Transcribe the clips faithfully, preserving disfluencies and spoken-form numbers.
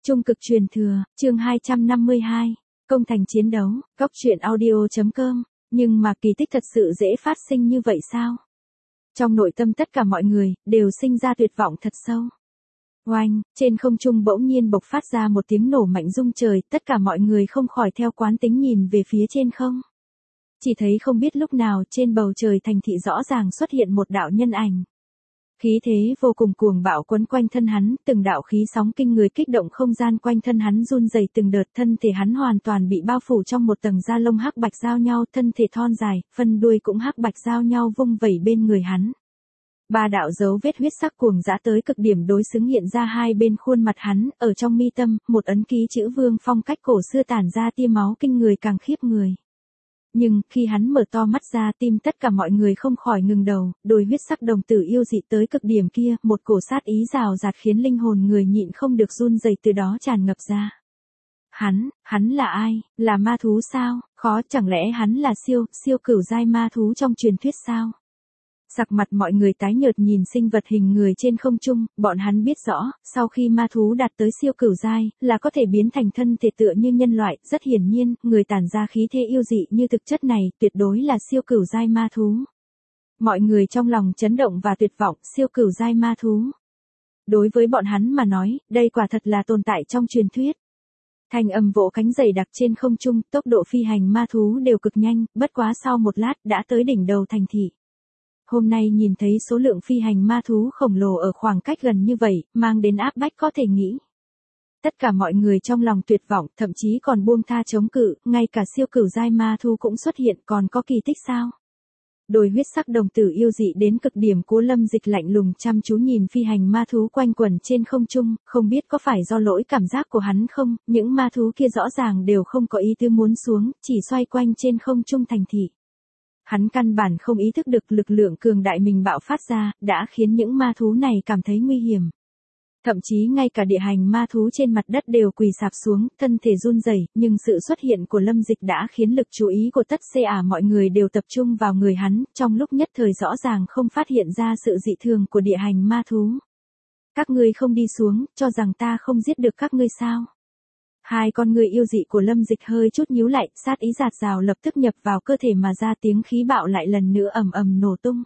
Trung cực truyền thừa, chương hai trăm năm mươi hai, công thành chiến đấu, góc truyện audio.com, nhưng mà kỳ tích thật sự dễ phát sinh như vậy sao? Trong nội tâm tất cả mọi người, đều sinh ra tuyệt vọng thật sâu. Oanh, trên không trung bỗng nhiên bộc phát ra một tiếng nổ mạnh rung trời, tất cả mọi người không khỏi theo quán tính nhìn về phía trên không. Chỉ thấy không biết lúc nào trên bầu trời thành thị rõ ràng xuất hiện một đạo nhân ảnh. Khí thế vô cùng cuồng bạo quấn quanh thân hắn, từng đạo khí sóng kinh người kích động không gian quanh thân hắn run rẩy từng đợt, thân thể hắn hoàn toàn bị bao phủ trong một tầng da lông hắc bạch giao nhau, thân thể thon dài, phân đuôi cũng hắc bạch giao nhau vung vẩy bên người hắn. Ba đạo dấu vết huyết sắc cuồng dã tới cực điểm đối xứng hiện ra hai bên khuôn mặt hắn, ở trong mi tâm, một ấn ký chữ vương phong cách cổ xưa tản ra tia máu kinh người càng khiếp người. Nhưng, khi hắn mở to mắt ra tim tất cả mọi người không khỏi ngừng đầu, đôi huyết sắc đồng tử yêu dị tới cực điểm kia, một cổ sát ý rào rạt khiến linh hồn người nhịn không được run rẩy từ đó tràn ngập ra. Hắn, hắn là ai, là ma thú sao, khó chẳng lẽ hắn là siêu, siêu cửu giai ma thú trong truyền thuyết sao? Sắc mặt mọi người tái nhợt nhìn sinh vật hình người trên không trung, bọn hắn biết rõ, sau khi ma thú đạt tới siêu cửu giai, là có thể biến thành thân thể tựa như nhân loại, rất hiển nhiên, người tản ra khí thế yêu dị như thực chất này, tuyệt đối là siêu cửu giai ma thú. Mọi người trong lòng chấn động và tuyệt vọng, siêu cửu giai ma thú. Đối với bọn hắn mà nói, đây quả thật là tồn tại trong truyền thuyết. Thanh âm vỗ cánh dày đặc trên không trung, tốc độ phi hành ma thú đều cực nhanh, bất quá sau một lát đã tới đỉnh đầu thành thị. Hôm nay nhìn thấy số lượng phi hành ma thú khổng lồ ở khoảng cách gần như vậy, mang đến áp bách có thể nghĩ. Tất cả mọi người trong lòng tuyệt vọng, thậm chí còn buông tha chống cự, ngay cả siêu cửu giai ma thú cũng xuất hiện, còn có kỳ tích sao? Đôi huyết sắc đồng tử yêu dị đến cực điểm Cố Lâm Dịch lạnh lùng chăm chú nhìn phi hành ma thú quanh quẩn trên không trung, không biết có phải do lỗi cảm giác của hắn không, những ma thú kia rõ ràng đều không có ý tư muốn xuống, chỉ xoay quanh trên không trung thành thị. Hắn căn bản không ý thức được lực lượng cường đại mình bạo phát ra, đã khiến những ma thú này cảm thấy nguy hiểm. Thậm chí ngay cả địa hành ma thú trên mặt đất đều quỳ sạp xuống, thân thể run rẩy, nhưng sự xuất hiện của Lâm Dịch đã khiến lực chú ý của tất cả mọi người đều tập trung vào người hắn, trong lúc nhất thời rõ ràng không phát hiện ra sự dị thường của địa hành ma thú. Các ngươi không đi xuống, cho rằng ta không giết được các ngươi sao? Hai con người yêu dị của Lâm Dịch hơi chút nhíu lại, sát ý giạt rào lập tức nhập vào cơ thể mà ra tiếng khí bạo lại lần nữa ầm ầm nổ tung.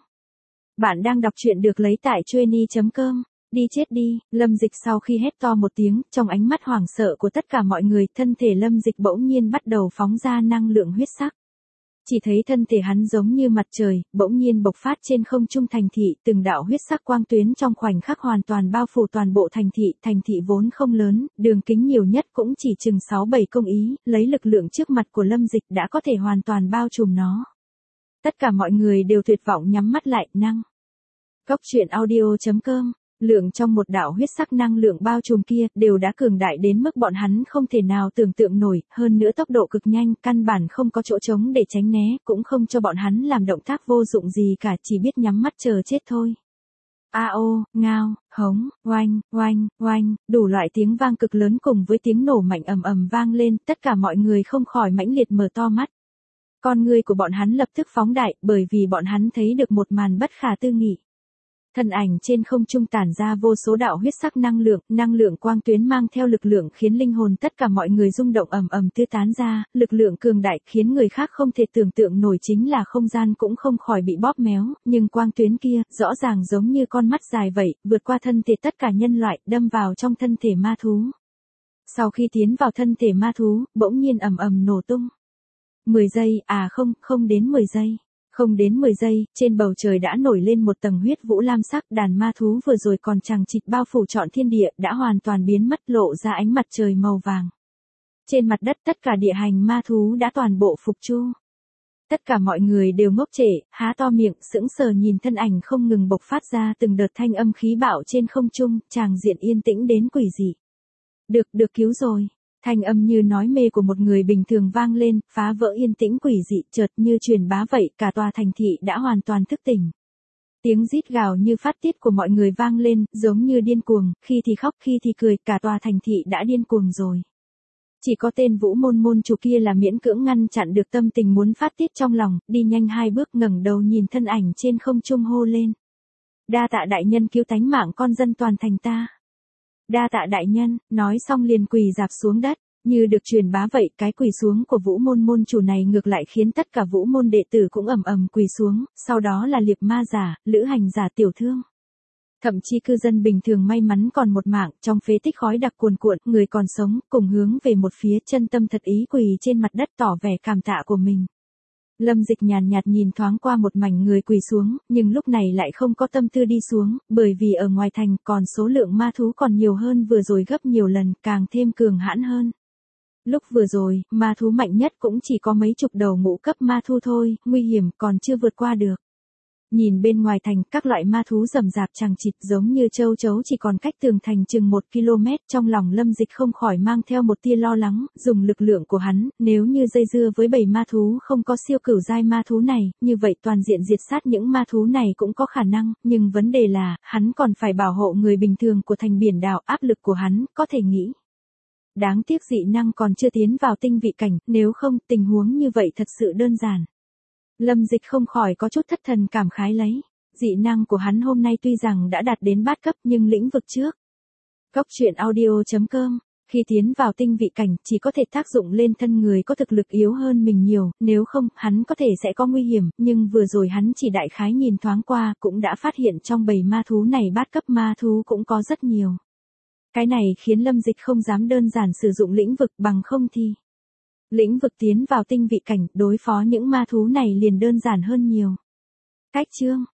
Bạn đang đọc truyện được lấy tại chueny chấm com, đi chết đi, Lâm Dịch sau khi hét to một tiếng, trong ánh mắt hoảng sợ của tất cả mọi người, thân thể Lâm Dịch bỗng nhiên bắt đầu phóng ra năng lượng huyết sắc. Chỉ thấy thân thể hắn giống như mặt trời, bỗng nhiên bộc phát trên không trung thành thị, từng đạo huyết sắc quang tuyến trong khoảnh khắc hoàn toàn bao phủ toàn bộ thành thị, thành thị vốn không lớn, đường kính nhiều nhất cũng chỉ chừng sáu bảy công ý, lấy lực lượng trước mặt của Lâm Dịch đã có thể hoàn toàn bao trùm nó. Tất cả mọi người đều tuyệt vọng nhắm mắt lại, năng. Góc truyện audio.com, lượng trong một đạo huyết sắc năng lượng bao trùm kia đều đã cường đại đến mức bọn hắn không thể nào tưởng tượng nổi, hơn nữa tốc độ cực nhanh, căn bản không có chỗ trống để tránh né, cũng không cho bọn hắn làm động tác vô dụng gì cả, chỉ biết nhắm mắt chờ chết thôi. A ô, ngao, hống, oanh, oanh, oanh, đủ loại tiếng vang cực lớn cùng với tiếng nổ mạnh ầm ầm vang lên, tất cả mọi người không khỏi mãnh liệt mở to mắt. Con người của bọn hắn lập tức phóng đại, bởi vì bọn hắn thấy được một màn bất khả tư nghị. Thân ảnh trên không trung tản ra vô số đạo huyết sắc năng lượng, năng lượng quang tuyến mang theo lực lượng khiến linh hồn tất cả mọi người rung động ầm ầm tiêu tán ra, lực lượng cường đại khiến người khác không thể tưởng tượng nổi chính là không gian cũng không khỏi bị bóp méo, nhưng quang tuyến kia, rõ ràng giống như con mắt dài vậy, vượt qua thân thể tất cả nhân loại, đâm vào trong thân thể ma thú. Sau khi tiến vào thân thể ma thú, bỗng nhiên ầm ầm nổ tung. mười giây, à không, không đến mười giây. Không đến mười giây, trên bầu trời đã nổi lên một tầng huyết vũ lam sắc, đàn ma thú vừa rồi còn chằng chịt bao phủ trọn thiên địa, đã hoàn toàn biến mất, lộ ra ánh mặt trời màu vàng. Trên mặt đất tất cả địa hành ma thú đã toàn bộ phục chu. Tất cả mọi người đều ngốc trệ, há to miệng, sững sờ nhìn thân ảnh không ngừng bộc phát ra từng đợt thanh âm khí bạo trên không trung, tràng diện yên tĩnh đến quỷ dị. Được, được cứu rồi. Thanh âm như nói mê của một người bình thường vang lên, phá vỡ yên tĩnh quỷ dị, chợt như truyền bá vậy, cả tòa thành thị đã hoàn toàn thức tỉnh. Tiếng rít gào như phát tiết của mọi người vang lên, giống như điên cuồng, khi thì khóc khi thì cười, cả tòa thành thị đã điên cuồng rồi. Chỉ có tên Vũ Môn môn chủ kia là miễn cưỡng ngăn chặn được tâm tình muốn phát tiết trong lòng, đi nhanh hai bước ngẩng đầu nhìn thân ảnh trên không trung hô lên. Đa tạ đại nhân cứu tánh mạng con dân toàn thành ta. Đa tạ đại nhân, nói xong liền quỳ rạp xuống đất. Như được truyền bá vậy, cái quỳ xuống của Vũ môn môn chủ này ngược lại khiến tất cả Vũ môn đệ tử cũng ầm ầm quỳ xuống, sau đó là liệp ma giả, lữ hành giả tiểu thương. Thậm chí cư dân bình thường may mắn còn một mạng, trong phế tích khói đặc cuồn cuộn, người còn sống, cùng hướng về một phía, chân tâm thật ý quỳ trên mặt đất tỏ vẻ cảm tạ của mình. Lâm Dịch nhàn nhạt nhìn thoáng qua một mảnh người quỳ xuống, nhưng lúc này lại không có tâm tư đi xuống, bởi vì ở ngoài thành còn số lượng ma thú còn nhiều hơn vừa rồi gấp nhiều lần, càng thêm cường hãn hơn. Lúc vừa rồi, ma thú mạnh nhất cũng chỉ có mấy chục đầu ngũ cấp ma thú thôi, nguy hiểm còn chưa vượt qua được. Nhìn bên ngoài thành, các loại ma thú rầm rạp chằng chịt giống như châu chấu chỉ còn cách tường thành chừng một ki lô mét, trong lòng Lâm Dịch không khỏi mang theo một tia lo lắng, dùng lực lượng của hắn, nếu như dây dưa với bầy ma thú không có siêu cửu giai ma thú này, như vậy toàn diện diệt sát những ma thú này cũng có khả năng, nhưng vấn đề là, hắn còn phải bảo hộ người bình thường của thành biển đảo, áp lực của hắn, có thể nghĩ. Đáng tiếc dị năng còn chưa tiến vào tinh vị cảnh, nếu không, tình huống như vậy thật sự đơn giản. Lâm Dịch không khỏi có chút thất thần cảm khái lấy. Dị năng của hắn hôm nay tuy rằng đã đạt đến bát cấp nhưng lĩnh vực trước. Góc truyện audio chấm com, khi tiến vào tinh vị cảnh chỉ có thể tác dụng lên thân người có thực lực yếu hơn mình nhiều, nếu không, hắn có thể sẽ có nguy hiểm, nhưng vừa rồi hắn chỉ đại khái nhìn thoáng qua cũng đã phát hiện trong bầy ma thú này bát cấp ma thú cũng có rất nhiều. Cái này khiến Lâm Dịch không dám đơn giản sử dụng lĩnh vực, bằng không thì lĩnh vực tiến vào tinh vị cảnh, đối phó những ma thú này liền đơn giản hơn nhiều. Cách chương